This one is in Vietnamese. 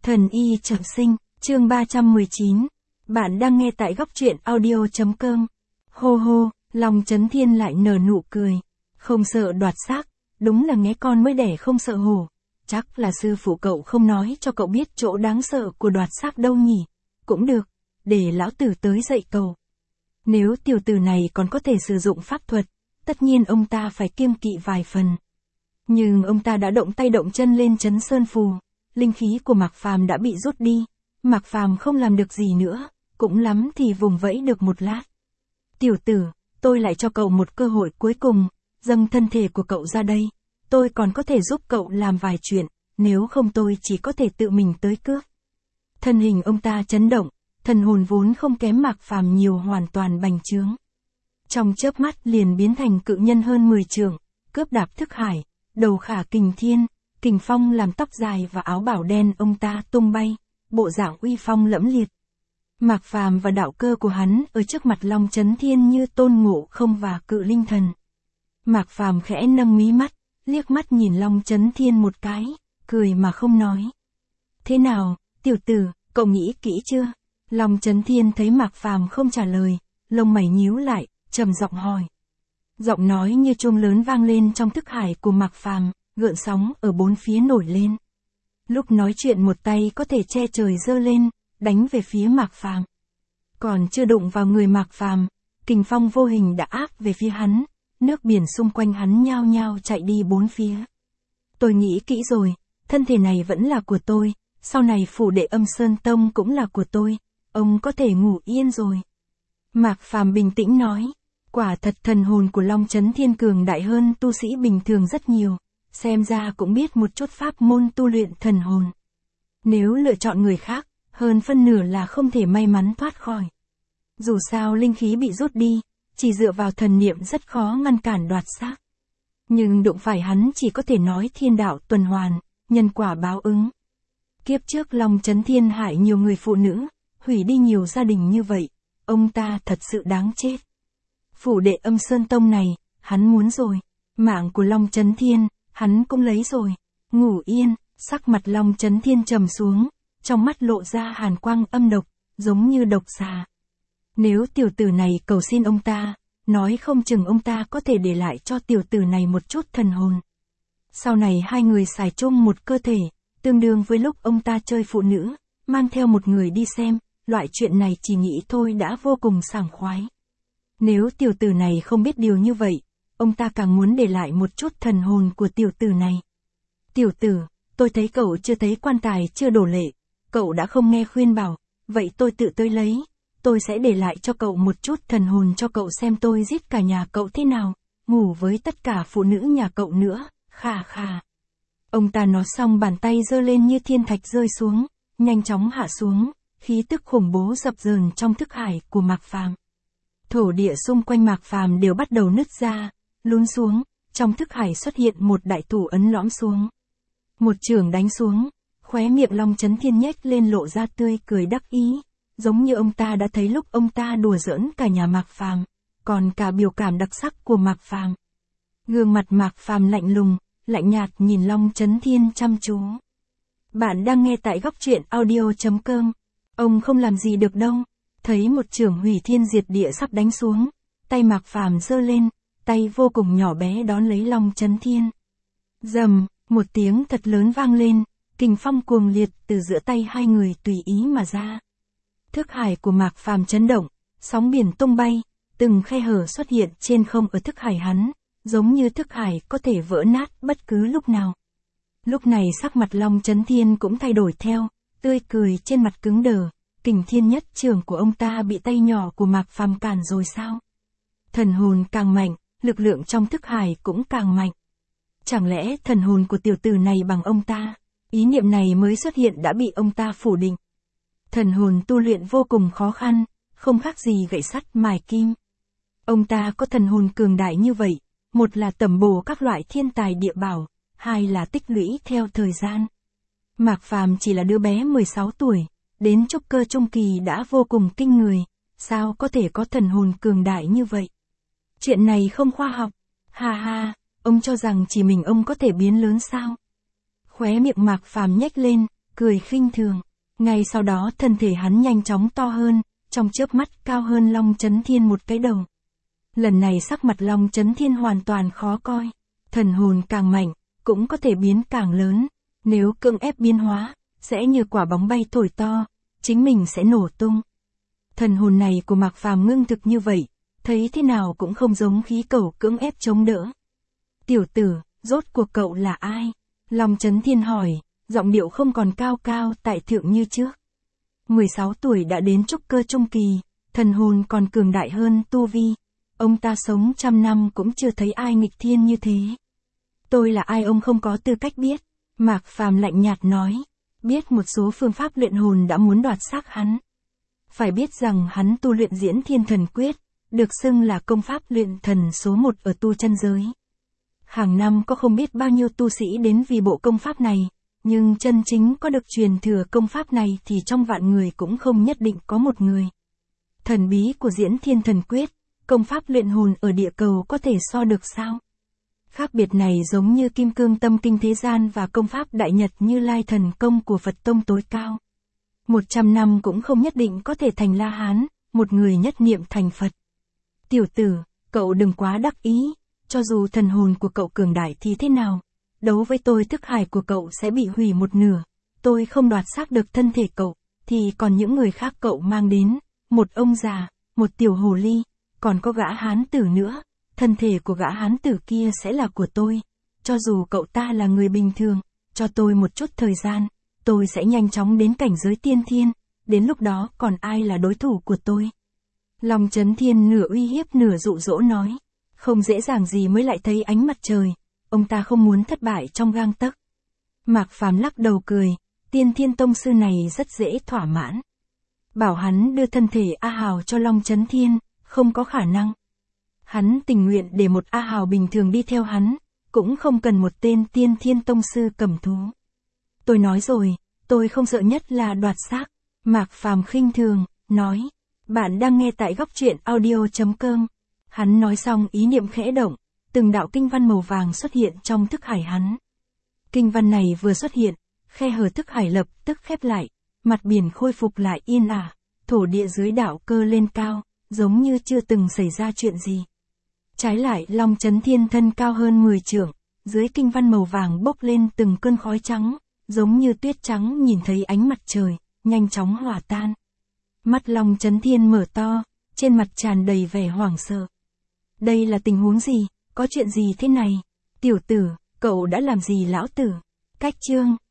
Thần y trọng sinh, chương 319. Bạn đang nghe tại góc truyện audio.com. Hô hô, Long Chấn Thiên lại nở nụ cười. Không sợ đoạt xác, đúng là nghe con mới đẻ không sợ hổ. Chắc là sư phụ cậu không nói cho cậu biết chỗ đáng sợ của đoạt xác đâu nhỉ. Cũng được, để lão tử tới dạy cậu. Nếu tiểu tử này còn có thể sử dụng pháp thuật, tất nhiên ông ta phải kiêng kỵ vài phần. Nhưng ông ta đã động tay động chân lên trấn sơn phù. Linh khí của Mạc Phàm đã bị rút đi, Mạc Phàm không làm được gì nữa, cũng lắm thì vùng vẫy được một lát. Tiểu tử, tôi lại cho cậu một cơ hội cuối cùng, dâng thân thể của cậu ra đây, tôi còn có thể giúp cậu làm vài chuyện, nếu không tôi chỉ có thể tự mình tới cướp. Thân hình ông ta chấn động, thần hồn vốn không kém Mạc Phàm nhiều hoàn toàn bành trướng. Trong chớp mắt liền biến thành cự nhân hơn 10 trượng, cướp đạp thức hải, đầu khả kình thiên. Kình phong làm tóc dài và áo bảo đen ông ta tung bay, bộ dạng uy phong lẫm liệt. Mạc Phàm và đạo cơ của hắn ở trước mặt Long Chấn Thiên như Tôn Ngộ Không và Cự Linh Thần. Mạc Phàm khẽ nâng mí mắt, liếc mắt nhìn Long Chấn Thiên một cái, cười mà không nói. Thế nào, tiểu tử, cậu nghĩ kỹ chưa? Long Chấn Thiên thấy Mạc Phàm không trả lời, lông mày nhíu lại, trầm giọng hỏi. Giọng nói như chuông lớn vang lên trong thức hải của Mạc Phàm. Gợn sóng ở bốn phía nổi lên. Lúc nói chuyện một tay có thể che trời giơ lên, đánh về phía Mạc Phàm. Còn chưa đụng vào người Mạc Phàm, kình phong vô hình đã áp về phía hắn, nước biển xung quanh hắn nhao nhao chạy đi bốn phía. Tôi nghĩ kỹ rồi, thân thể này vẫn là của tôi, sau này phủ đệ Âm Sơn Tông cũng là của tôi, ông có thể ngủ yên rồi. Mạc Phàm bình tĩnh nói, quả thật thần hồn của Long Chấn Thiên cường đại hơn tu sĩ bình thường rất nhiều. Xem ra cũng biết một chút pháp môn tu luyện thần hồn. Nếu lựa chọn người khác, hơn phân nửa là không thể may mắn thoát khỏi. Dù sao linh khí bị rút đi, chỉ dựa vào thần niệm rất khó ngăn cản đoạt xác. Nhưng đụng phải hắn chỉ có thể nói thiên đạo tuần hoàn, nhân quả báo ứng. Kiếp trước Long Chấn Thiên hại nhiều người phụ nữ, hủy đi nhiều gia đình như vậy, ông ta thật sự đáng chết. Phủ đệ Âm Sơn Tông này, hắn muốn rồi, mạng của Long Chấn Thiên. Hắn cũng lấy rồi. Ngủ yên, sắc mặt Long Chấn Thiên trầm xuống, trong mắt lộ ra hàn quang âm độc, giống như độc xà. Nếu tiểu tử này cầu xin ông ta, nói không chừng ông ta có thể để lại cho tiểu tử này một chút thần hồn. Sau này hai người xài chung một cơ thể, tương đương với lúc ông ta chơi phụ nữ, mang theo một người đi xem, loại chuyện này chỉ nghĩ thôi đã vô cùng sảng khoái. Nếu tiểu tử này không biết điều như vậy, ông ta càng muốn để lại một chút thần hồn của tiểu tử này. Tiểu tử, tôi thấy cậu chưa thấy quan tài chưa đổ lệ, cậu đã không nghe khuyên bảo, vậy tôi tự tới lấy, tôi sẽ để lại cho cậu một chút thần hồn cho cậu xem tôi giết cả nhà cậu thế nào, ngủ với tất cả phụ nữ nhà cậu nữa, khà khà. Ông ta nói xong bàn tay giơ lên như thiên thạch rơi xuống, nhanh chóng hạ xuống, khí tức khủng bố dập dờn trong thức hải của Mạc Phàm. Thổ địa xung quanh Mạc Phàm đều bắt đầu nứt ra. Lún xuống, trong thức hải xuất hiện một đại thủ ấn lõm xuống. Một chưởng đánh xuống, khóe miệng Long Chấn Thiên nhếch lên lộ ra tươi cười đắc ý, giống như ông ta đã thấy lúc ông ta đùa giỡn cả nhà Mạc Phàm, còn cả biểu cảm đặc sắc của Mạc Phàm. Gương mặt Mạc Phàm lạnh lùng, lạnh nhạt nhìn Long Chấn Thiên chăm chú. Bạn đang nghe tại góc truyện audio.com. Ông không làm gì được đâu. Thấy một chưởng hủy thiên diệt địa sắp đánh xuống, tay Mạc Phàm giơ lên. Tay vô cùng nhỏ bé đón lấy Long Chấn Thiên. Rầm, một tiếng thật lớn vang lên, kình phong cuồng liệt từ giữa tay hai người tùy ý mà ra. Thức hải của Mạc Phàm chấn động, sóng biển tung bay, từng khe hở xuất hiện trên không ở thức hải hắn, giống như thức hải có thể vỡ nát bất cứ lúc nào. Lúc này sắc mặt Long Chấn Thiên cũng thay đổi theo, tươi cười trên mặt cứng đờ, kình thiên nhất trường của ông ta bị tay nhỏ của Mạc Phàm cản rồi sao? Thần hồn càng mạnh, lực lượng trong thức hải cũng càng mạnh. Chẳng lẽ thần hồn của tiểu tử này bằng ông ta? Ý niệm này mới xuất hiện đã bị ông ta phủ định. Thần hồn tu luyện vô cùng khó khăn, không khác gì gậy sắt mài kim. Ông ta có thần hồn cường đại như vậy, một là tẩm bổ các loại thiên tài địa bảo, hai là tích lũy theo thời gian. Mạc Phàm chỉ là đứa bé 16 tuổi, đến trúc cơ trung kỳ đã vô cùng kinh người, sao có thể có thần hồn cường đại như vậy? Chuyện này không khoa học. Ha ha, ông cho rằng chỉ mình ông có thể biến lớn sao? Khóe miệng Mạc Phàm nhếch lên, cười khinh thường. Ngay sau đó thân thể hắn nhanh chóng to hơn, trong chớp mắt cao hơn Long Chấn Thiên một cái đầu. Lần này sắc mặt Long Chấn Thiên hoàn toàn khó coi. Thần hồn càng mạnh, cũng có thể biến càng lớn. Nếu cưỡng ép biến hóa, sẽ như quả bóng bay thổi to, chính mình sẽ nổ tung. Thần hồn này của Mạc Phàm ngưng thực như vậy, thấy thế nào cũng không giống khí cầu cưỡng ép chống đỡ. Tiểu tử, rốt cuộc cậu là ai? Long Chấn Thiên hỏi, giọng điệu không còn cao cao tại thượng như trước. 16 tuổi đã đến trúc cơ trung kỳ, thần hồn còn cường đại hơn tu vi. Ông ta sống 100 năm cũng chưa thấy ai nghịch thiên như thế. Tôi là ai ông không có tư cách biết. Mạc Phàm lạnh nhạt nói, biết một số phương pháp luyện hồn đã muốn đoạt xác hắn. Phải biết rằng hắn tu luyện Diễn Thiên Thần Quyết, được xưng là công pháp luyện thần số 1 ở tu chân giới. Hàng năm có không biết bao nhiêu tu sĩ đến vì bộ công pháp này, nhưng chân chính có được truyền thừa công pháp này thì trong vạn người cũng không nhất định có một người. Thần bí của Diễn Thiên Thần Quyết, công pháp luyện hồn ở địa cầu có thể so được sao? Khác biệt này giống như Kim Cương Tâm Kinh thế gian và công pháp Đại Nhật Như Lai Thần Công của Phật Tông tối cao. 100 năm cũng không nhất định có thể thành La Hán, một người nhất niệm thành Phật. Tiểu tử, cậu đừng quá đắc ý, cho dù thần hồn của cậu cường đại thì thế nào? Đấu với tôi thức hải của cậu sẽ bị hủy một nửa, tôi không đoạt xác được thân thể cậu, thì còn những người khác cậu mang đến, một ông già, một tiểu hồ ly, còn có gã hán tử nữa, thân thể của gã hán tử kia sẽ là của tôi. Cho dù cậu ta là người bình thường, cho tôi một chút thời gian, tôi sẽ nhanh chóng đến cảnh giới tiên thiên, đến lúc đó còn ai là đối thủ của tôi? Long Chấn Thiên nửa uy hiếp nửa dụ dỗ nói, không dễ dàng gì mới lại thấy ánh mặt trời, ông ta không muốn thất bại trong gang tấc. Mạc Phàm lắc đầu cười, Tiên Thiên Tông sư này rất dễ thỏa mãn. Bảo hắn đưa thân thể A Hào cho Long Chấn Thiên, không có khả năng. Hắn tình nguyện để một A Hào bình thường đi theo hắn, cũng không cần một tên Tiên Thiên Tông sư cầm thú. Tôi nói rồi, tôi không sợ nhất là đoạt xác. Mạc Phàm khinh thường, nói, bạn đang nghe tại góc truyện audio.com. Hắn nói xong ý niệm khẽ động, từng đạo kinh văn màu vàng xuất hiện trong thức hải hắn. Kinh văn này vừa xuất hiện, khe hở thức hải lập tức khép lại, mặt biển khôi phục lại yên ả, thổ địa dưới đạo cơ lên cao, giống như chưa từng xảy ra chuyện gì. Trái lại Long Chấn Thiên thân cao hơn 10 trượng, dưới kinh văn màu vàng bốc lên từng cơn khói trắng, giống như tuyết trắng nhìn thấy ánh mặt trời, nhanh chóng hòa tan. Mắt Long Chấn Thiên mở to, trên mặt tràn đầy vẻ hoảng sợ. Đây là tình huống gì, có chuyện gì thế này? Tiểu tử, cậu đã làm gì lão tử? Cách chương